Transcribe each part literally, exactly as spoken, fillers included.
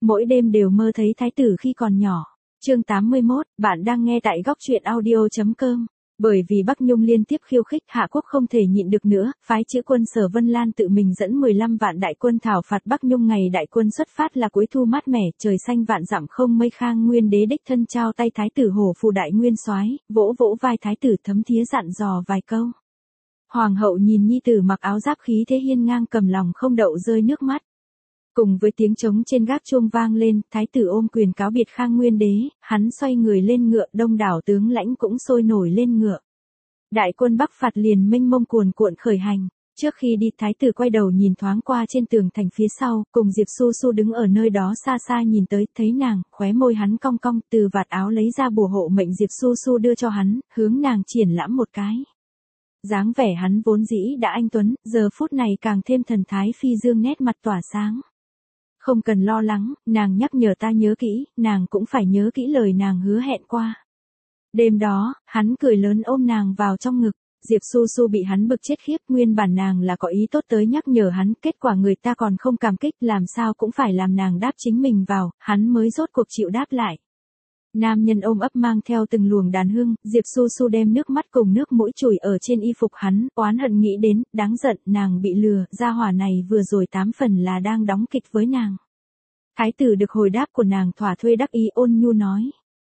mỗi đêm đều mơ thấy thái tử khi còn nhỏ. Chương tám mươi mốt, bạn đang nghe tại góc truyện audio chấm com. Bởi vì Bắc Nhung liên tiếp khiêu khích, Hạ Quốc không thể nhịn được nữa, phái chữ quân Sở Vân Lan tự mình dẫn mười lăm vạn đại quân thảo phạt Bắc Nhung. Ngày đại quân xuất phát là cuối thu mát mẻ, trời xanh vạn dặm không mây, Khang Nguyên đế đích thân trao tay thái tử Hổ Phù đại nguyên soái, vỗ vỗ vai thái tử thấm thía dặn dò vài câu. Hoàng hậu nhìn nhi tử mặc áo giáp khí thế hiên ngang, cầm lòng không đậu rơi nước mắt. Cùng với tiếng trống trên gác chuông vang lên, thái tử ôm quyền cáo biệt Khang Nguyên đế, hắn xoay người lên ngựa, đông đảo tướng lãnh cũng sôi nổi lên ngựa. Đại quân Bắc phạt liền mênh mông cuồn cuộn khởi hành. Trước khi đi, thái tử quay đầu nhìn thoáng qua trên tường thành phía sau, cùng Diệp Su Su đứng ở nơi đó xa xa nhìn tới, thấy nàng, khóe môi hắn cong cong, từ vạt áo lấy ra bùa hộ mệnh Diệp Su Su đưa cho hắn, hướng nàng triển lãm một cái. Dáng vẻ hắn vốn dĩ đã anh tuấn, giờ phút này càng thêm thần thái phi dương, nét mặt tỏa sáng. Không cần lo lắng, nàng nhắc nhở ta nhớ kỹ, nàng cũng phải nhớ kỹ lời nàng hứa hẹn qua. Đêm đó, hắn cười lớn ôm nàng vào trong ngực. Diệp Su Su bị hắn bực chết khiếp, nguyên bản nàng là có ý tốt tới nhắc nhở hắn, kết quả người ta còn không cảm kích, làm sao cũng phải làm nàng đáp chính mình vào, hắn mới rốt cuộc chịu đáp lại. Nam nhân ôm ấp mang theo từng luồng đàn hương, Diệp Su Su đem nước mắt cùng nước mũi chùi ở trên y phục hắn, oán hận nghĩ đến, đáng giận, nàng bị lừa, gia hỏa này vừa rồi tám phần là đang đóng kịch với nàng. Thái tử được hồi đáp của nàng thỏa thuê đắc ý, ôn nhu nói.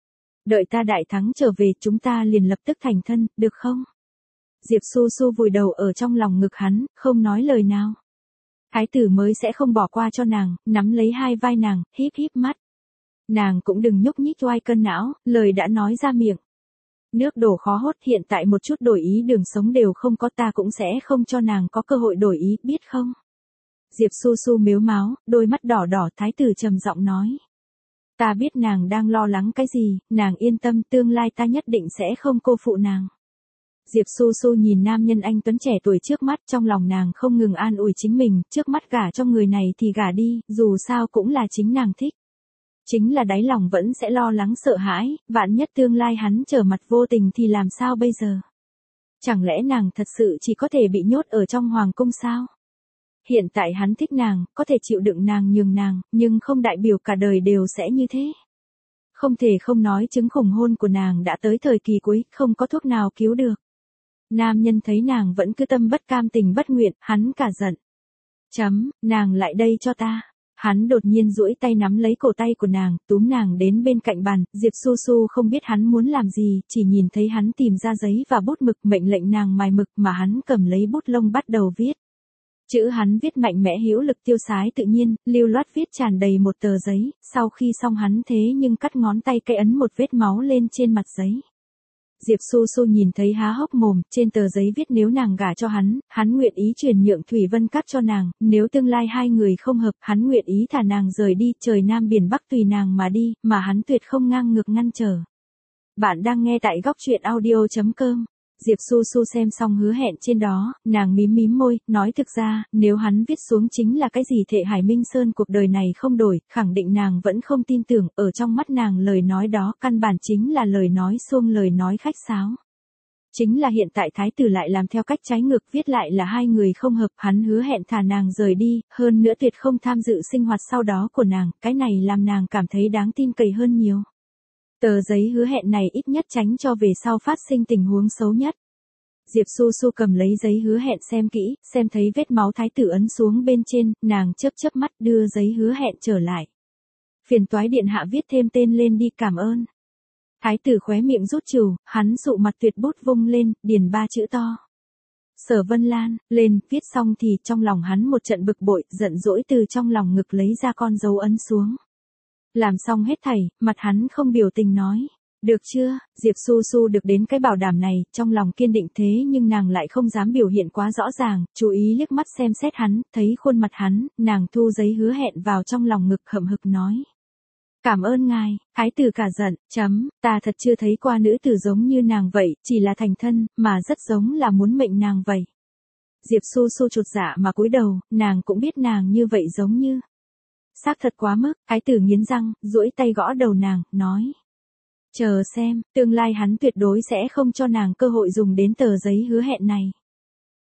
Đợi ta đại thắng trở về, chúng ta liền lập tức thành thân, được không? Diệp Su Su vùi đầu ở trong lòng ngực hắn, không nói lời nào. Thái tử mới sẽ không bỏ qua cho nàng, nắm lấy hai vai nàng, híp híp mắt. Nàng cũng đừng nhúc nhích oai cân não, lời đã nói ra miệng. Nước đổ khó hốt, hiện tại một chút đổi ý đường sống đều không có, ta cũng sẽ không cho nàng có cơ hội đổi ý, biết không? Diệp Su Su mếu máo, đôi mắt đỏ đỏ, thái tử trầm giọng nói. Ta biết nàng đang lo lắng cái gì, nàng yên tâm, tương lai ta nhất định sẽ không cô phụ nàng. Diệp Su Su nhìn nam nhân anh tuấn trẻ tuổi trước mắt, trong lòng nàng không ngừng an ủi chính mình, trước mắt gả cho người này thì gả đi, dù sao cũng là chính nàng thích. Chính là đáy lòng vẫn sẽ lo lắng sợ hãi, vạn nhất tương lai hắn trở mặt vô tình thì làm sao bây giờ? Chẳng lẽ nàng thật sự chỉ có thể bị nhốt ở trong hoàng cung sao? Hiện tại hắn thích nàng, có thể chịu đựng nàng nhường nàng, nhưng không đại biểu cả đời đều sẽ như thế. Không thể không nói chứng khủng hôn của nàng đã tới thời kỳ cuối, không có thuốc nào cứu được. Nam nhân thấy nàng vẫn cứ tâm bất cam tình bất nguyện, hắn cả giận. Chấm, nàng lại đây cho ta. Hắn đột nhiên duỗi tay nắm lấy cổ tay của nàng, túm nàng đến bên cạnh bàn, Diệp Su Su không biết hắn muốn làm gì, chỉ nhìn thấy hắn tìm ra giấy và bút mực, mệnh lệnh nàng mài mực mà hắn cầm lấy bút lông bắt đầu viết. Chữ hắn viết mạnh mẽ hữu lực tiêu sái tự nhiên, lưu loát viết tràn đầy một tờ giấy, sau khi xong hắn thế nhưng cắt ngón tay cây ấn một vết máu lên trên mặt giấy. Diệp Su Su nhìn thấy há hốc mồm, trên tờ giấy viết nếu nàng gả cho hắn, hắn nguyện ý chuyển nhượng Thủy Vân Các cho nàng, nếu tương lai hai người không hợp, hắn nguyện ý thả nàng rời đi, trời Nam biển Bắc tùy nàng mà đi, mà hắn tuyệt không ngang ngược ngăn trở. Bạn đang nghe tại góc truyện audio chấm com. Diệp Su Su xem xong hứa hẹn trên đó, nàng mím mím môi, nói thực ra, nếu hắn viết xuống chính là cái gì Thệ Hải Minh Sơn cuộc đời này không đổi, khẳng định nàng vẫn không tin tưởng, ở trong mắt nàng lời nói đó căn bản chính là lời nói suông, lời nói khách sáo. Chính là hiện tại thái tử lại làm theo cách trái ngược, viết lại là hai người không hợp, hắn hứa hẹn thả nàng rời đi, hơn nữa tuyệt không tham dự sinh hoạt sau đó của nàng, cái này làm nàng cảm thấy đáng tin cậy hơn nhiều. Tờ giấy hứa hẹn này ít nhất tránh cho về sau phát sinh tình huống xấu nhất. Diệp Su Su cầm lấy giấy hứa hẹn xem kỹ, xem thấy vết máu thái tử ấn xuống bên trên, nàng chớp chớp mắt đưa giấy hứa hẹn trở lại. Phiền toái điện hạ viết thêm tên lên đi, cảm ơn. Thái tử khóe miệng rút trừ, hắn dụ mặt tuyệt bút vung lên, điền ba chữ to. Sở Vân Lan, lên, viết xong thì trong lòng hắn một trận bực bội, giận dỗi từ trong lòng ngực lấy ra con dấu ấn xuống. Làm xong hết thảy, mặt hắn không biểu tình nói. Được chưa, Diệp Su Su được đến cái bảo đảm này, trong lòng kiên định thế nhưng nàng lại không dám biểu hiện quá rõ ràng, chú ý liếc mắt xem xét hắn, thấy khuôn mặt hắn, nàng thu giấy hứa hẹn vào trong lòng ngực hậm hực nói. Cảm ơn ngài, thái tử cả giận, chấm, ta thật chưa thấy qua nữ tử giống như nàng vậy, chỉ là thành thân, mà rất giống là muốn mệnh nàng vậy. Diệp Su Su chột dạ mà cúi đầu, nàng cũng biết nàng như vậy giống như. Xác thật quá mức, thái tử nghiến răng, duỗi tay gõ đầu nàng, nói. Chờ xem, tương lai hắn tuyệt đối sẽ không cho nàng cơ hội dùng đến tờ giấy hứa hẹn này.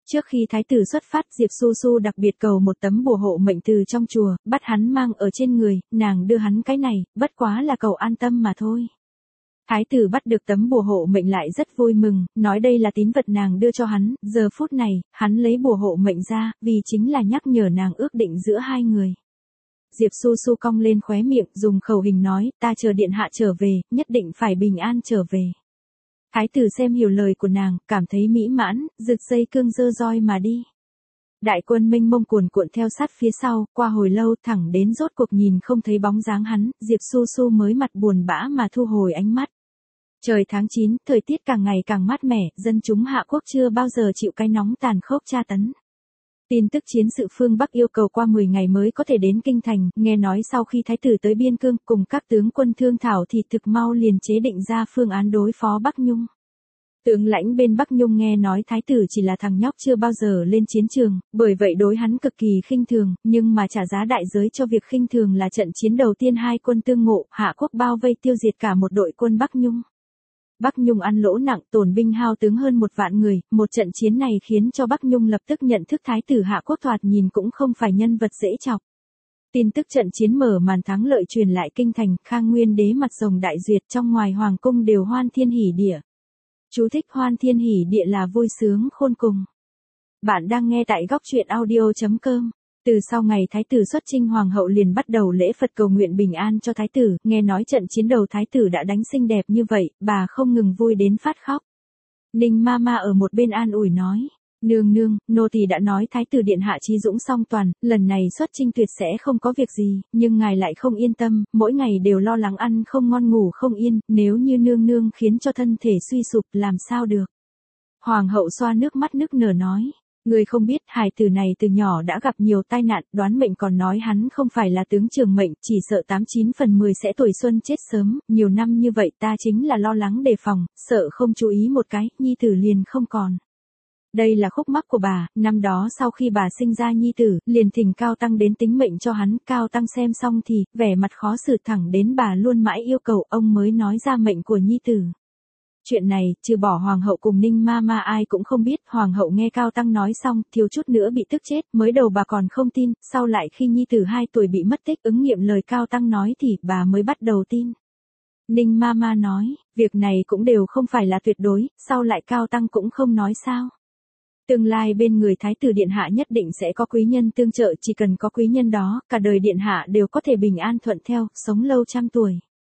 Trước khi thái tử xuất phát, Diệp Su Su đặc biệt cầu một tấm bùa hộ mệnh từ trong chùa, bắt hắn mang ở trên người, nàng đưa hắn cái này, bất quá là cầu an tâm mà thôi. Thái tử bắt được tấm bùa hộ mệnh lại rất vui mừng, nói đây là tín vật nàng đưa cho hắn, giờ phút này, hắn lấy bùa hộ mệnh ra, vì chính là nhắc nhở nàng ước định giữa hai người. Diệp Su Su cong lên khóe miệng, dùng khẩu hình nói, ta chờ điện hạ trở về, nhất định phải bình an trở về. Thái tử xem hiểu lời của nàng, cảm thấy mỹ mãn, giật dây cương dơ roi mà đi. Đại quân mênh mông cuồn cuộn theo sát phía sau, qua hồi lâu thẳng đến rốt cuộc nhìn không thấy bóng dáng hắn, Diệp Su Su mới mặt buồn bã mà thu hồi ánh mắt. Trời tháng chín, thời tiết càng ngày càng mát mẻ, dân chúng Hạ Quốc chưa bao giờ chịu cái nóng tàn khốc tra tấn. Tin tức chiến sự phương Bắc yêu cầu qua mười ngày mới có thể đến kinh thành, nghe nói sau khi thái tử tới biên cương cùng các tướng quân thương thảo thì thực mau liền chế định ra phương án đối phó Bắc Nhung. Tướng lãnh bên Bắc Nhung nghe nói thái tử chỉ là thằng nhóc chưa bao giờ lên chiến trường, bởi vậy đối hắn cực kỳ khinh thường, nhưng mà trả giá đại giới cho việc khinh thường là trận chiến đầu tiên hai quân tương ngộ, Hạ Quốc bao vây tiêu diệt cả một đội quân Bắc Nhung. Bắc Nhung ăn lỗ nặng, tổn binh hao tướng hơn một vạn người, một trận chiến này khiến cho Bắc Nhung lập tức nhận thức thái tử Hạ Quốc thoạt nhìn cũng không phải nhân vật dễ chọc. Tin tức trận chiến mở màn thắng lợi truyền lại kinh thành, Khang Nguyên đế mặt rồng đại duyệt, trong ngoài hoàng cung đều hoan thiên hỉ địa. Chú thích hoan thiên hỉ địa là vui sướng khôn cùng. Bạn đang nghe tại góc truyện audio chấm com. Từ sau ngày thái tử xuất chinh, hoàng hậu liền bắt đầu lễ Phật cầu nguyện bình an cho thái tử, nghe nói trận chiến đầu thái tử đã đánh xinh đẹp như vậy, bà không ngừng vui đến phát khóc. Ninh Mama ở một bên an ủi nói, nương nương, nô tỳ đã nói thái tử điện hạ trí dũng song toàn, lần này xuất chinh tuyệt sẽ không có việc gì, nhưng ngài lại không yên tâm, mỗi ngày đều lo lắng ăn không ngon ngủ không yên, nếu như nương nương khiến cho thân thể suy sụp làm sao được. Hoàng hậu xoa nước mắt nức nở nói. Người không biết, hài tử này từ nhỏ đã gặp nhiều tai nạn, đoán mệnh còn nói hắn không phải là tướng trường mệnh, chỉ sợ tám chín phần mười sẽ tuổi xuân chết sớm, nhiều năm như vậy ta chính là lo lắng đề phòng, sợ không chú ý một cái, nhi tử liền không còn. Đây là khúc mắc của bà, năm đó sau khi bà sinh ra nhi tử, liền thỉnh Cao Tăng đến tính mệnh cho hắn, Cao Tăng xem xong thì, vẻ mặt khó xử thẳng đến bà luôn mãi yêu cầu ông mới nói ra mệnh của nhi tử. Chuyện này, trừ bỏ hoàng hậu cùng Ninh Mama ai cũng không biết, hoàng hậu nghe Cao Tăng nói xong, thiếu chút nữa bị tức chết, mới đầu bà còn không tin, sau lại khi nhi tử hai tuổi bị mất tích ứng nghiệm lời Cao Tăng nói thì bà mới bắt đầu tin. Ninh Mama nói, việc này cũng đều không phải là tuyệt đối, sau lại Cao Tăng cũng không nói sao. Tương lai bên người thái tử điện hạ nhất định sẽ có quý nhân tương trợ, chỉ cần có quý nhân đó, cả đời điện hạ đều có thể bình an thuận theo, sống lâu trăm tuổi.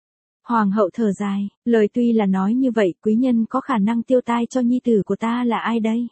Hoàng hậu thở dài, lời tuy là nói như vậy, quý nhân có khả năng tiêu tai cho nhi tử của ta là ai đây?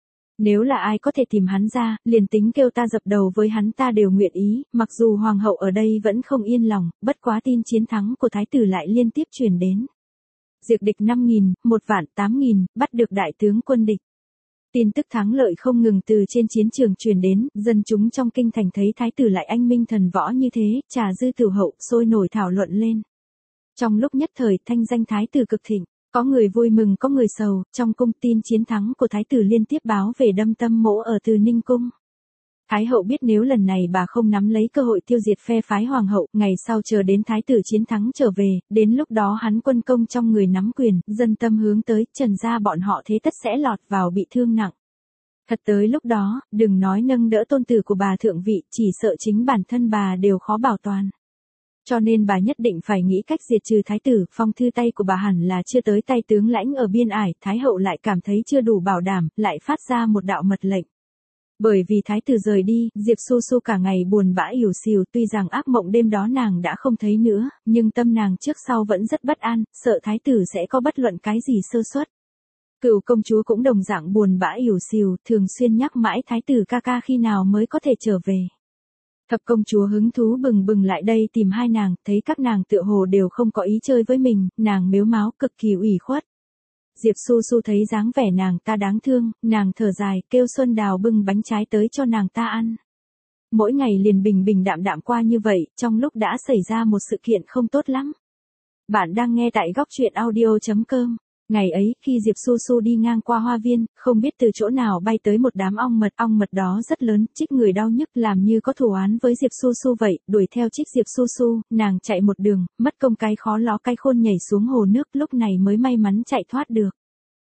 Nếu là ai có thể tìm hắn ra, liền tính kêu ta dập đầu với hắn ta đều nguyện ý, mặc dù hoàng hậu ở đây vẫn không yên lòng, bất quá tin chiến thắng của thái tử lại liên tiếp truyền đến. Diệt địch năm nghìn, một vạn tám nghìn, bắt được đại tướng quân địch. Tin tức thắng lợi không ngừng từ trên chiến trường truyền đến, dân chúng trong kinh thành thấy thái tử lại anh minh thần võ như thế, trà dư tử hậu, sôi nổi thảo luận lên. Trong lúc nhất thời, thanh danh thái tử cực thịnh, có người vui mừng có người sầu, trong cung tin chiến thắng của thái tử liên tiếp báo về đâm tâm mỗ ở Từ Ninh cung. Thái hậu biết nếu lần này bà không nắm lấy cơ hội tiêu diệt phe phái hoàng hậu, ngày sau chờ đến thái tử chiến thắng trở về, đến lúc đó hắn quân công trong người nắm quyền, dân tâm hướng tới, Trần gia bọn họ thế tất sẽ lọt vào bị thương nặng. Thật tới lúc đó, đừng nói nâng đỡ tôn tử của bà thượng vị, chỉ sợ chính bản thân bà đều khó bảo toàn. Cho nên bà nhất định phải nghĩ cách diệt trừ thái tử, phong thư tay của bà hẳn là chưa tới tay tướng lãnh ở biên ải, thái hậu lại cảm thấy chưa đủ bảo đảm, lại phát ra một đạo mật lệnh. Bởi vì thái tử rời đi, Diệp Su Su cả ngày buồn bã ỉu xìu, tuy rằng ác mộng đêm đó nàng đã không thấy nữa, nhưng tâm nàng trước sau vẫn rất bất an, sợ thái tử sẽ có bất luận cái gì sơ suất. Cửu công chúa cũng đồng dạng buồn bã ỉu xìu, thường xuyên nhắc mãi thái tử ca ca khi nào mới có thể trở về. Thập công chúa hứng thú bừng bừng lại đây tìm hai nàng, thấy các nàng tựa hồ đều không có ý chơi với mình, nàng mếu máo cực kỳ ủy khuất. Diệp Su Su thấy dáng vẻ nàng ta đáng thương, nàng thở dài, kêu Xuân Đào bưng bánh trái tới cho nàng ta ăn. Mỗi ngày liền bình bình đạm đạm qua như vậy, trong lúc đã xảy ra một sự kiện không tốt lắm. Bạn đang nghe tại góc truyện audio chấm com. Ngày ấy, khi Diệp Su Su đi ngang qua hoa viên, không biết từ chỗ nào bay tới một đám ong mật, ong mật đó rất lớn, chích người đau nhức làm như có thù oán với Diệp Su Su vậy, đuổi theo chích Diệp Su Su, nàng chạy một đường, mất công cái khó ló cái khôn nhảy xuống hồ nước, lúc này mới may mắn chạy thoát được.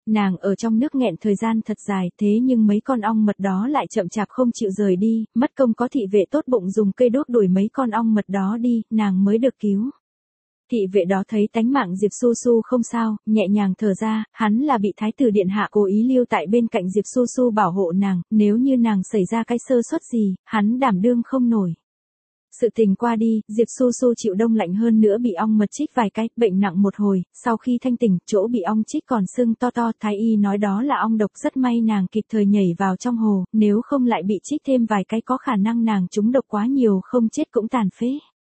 Nàng ở trong nước nghẹn thời gian thật dài, thế nhưng mấy con ong mật đó lại chậm chạp không chịu rời đi, mất công có thị vệ tốt bụng dùng cây đuốc đuổi mấy con ong mật đó đi, nàng mới được cứu. Thị vệ đó thấy tánh mạng Diệp Su Su không sao, nhẹ nhàng thở ra, hắn là bị thái tử điện hạ cố ý lưu tại bên cạnh Diệp Su Su bảo hộ nàng, nếu như nàng xảy ra cái sơ suất gì, hắn đảm đương không nổi. Sự tình qua đi, Diệp Su Su chịu đông lạnh hơn nữa bị ong mật chích vài cái, bệnh nặng một hồi, sau khi thanh tỉnh, chỗ bị ong chích còn sưng to to, thái y nói đó là ong độc, rất may nàng kịp thời nhảy vào trong hồ, nếu không lại bị chích thêm vài cái có khả năng nàng trúng độc quá nhiều không chết cũng tàn phế.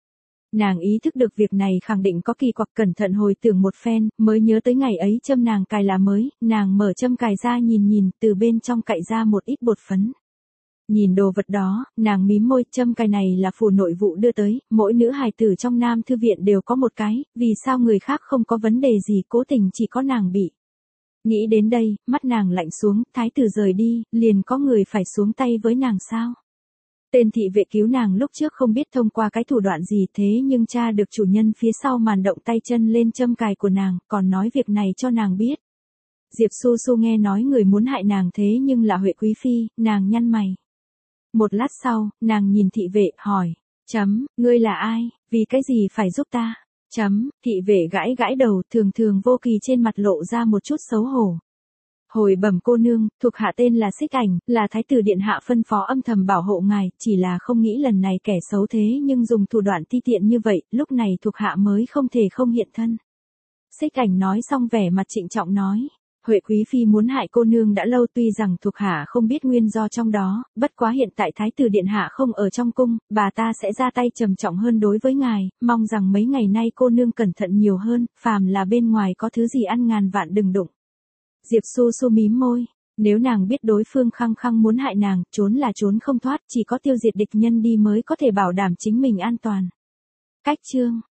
Nàng ý thức được việc này khẳng định có kỳ quặc, cẩn thận hồi tưởng một phen, mới nhớ tới ngày ấy châm nàng cài là mới, nàng mở châm cài ra nhìn nhìn, từ bên trong cạy ra một ít bột phấn. Nhìn đồ vật đó, nàng mím môi, châm cài này là phủ nội vụ đưa tới, mỗi nữ hài tử trong Nam Thư viện đều có một cái, vì sao người khác không có vấn đề gì, cố tình chỉ có nàng bị. Nghĩ đến đây, mắt nàng lạnh xuống, thái tử rời đi, liền có người phải xuống tay với nàng sao? Tên thị vệ cứu nàng lúc trước không biết thông qua cái thủ đoạn gì, thế nhưng tra được chủ nhân phía sau màn động tay chân lên châm cài của nàng, còn nói việc này cho nàng biết. Diệp Su Su nghe nói người muốn hại nàng thế nhưng là Huệ Quý Phi, nàng nhăn mày. Một lát sau, nàng nhìn thị vệ, hỏi, chấm, ngươi là ai, vì cái gì phải giúp ta? Chấm, thị vệ gãi gãi đầu, thường thường vô kỳ trên mặt lộ ra một chút xấu hổ. Hồi bẩm cô nương, thuộc hạ tên là Xích Ảnh, là thái tử điện hạ phân phó âm thầm bảo hộ ngài, chỉ là không nghĩ lần này kẻ xấu thế nhưng dùng thủ đoạn ti tiện như vậy, lúc này thuộc hạ mới không thể không hiện thân. Xích Ảnh nói xong vẻ mặt trịnh trọng nói. Huệ Quý Phi muốn hại cô nương đã lâu, tuy rằng thuộc hạ không biết nguyên do trong đó, bất quá hiện tại thái tử điện hạ không ở trong cung, bà ta sẽ ra tay trầm trọng hơn đối với ngài, mong rằng mấy ngày nay cô nương cẩn thận nhiều hơn, phàm là bên ngoài có thứ gì ăn ngàn vạn đừng đụng. Diệp Su Su mím môi, nếu nàng biết đối phương khăng khăng muốn hại nàng, trốn là trốn không thoát, chỉ có tiêu diệt địch nhân đi mới có thể bảo đảm chính mình an toàn. Cách chương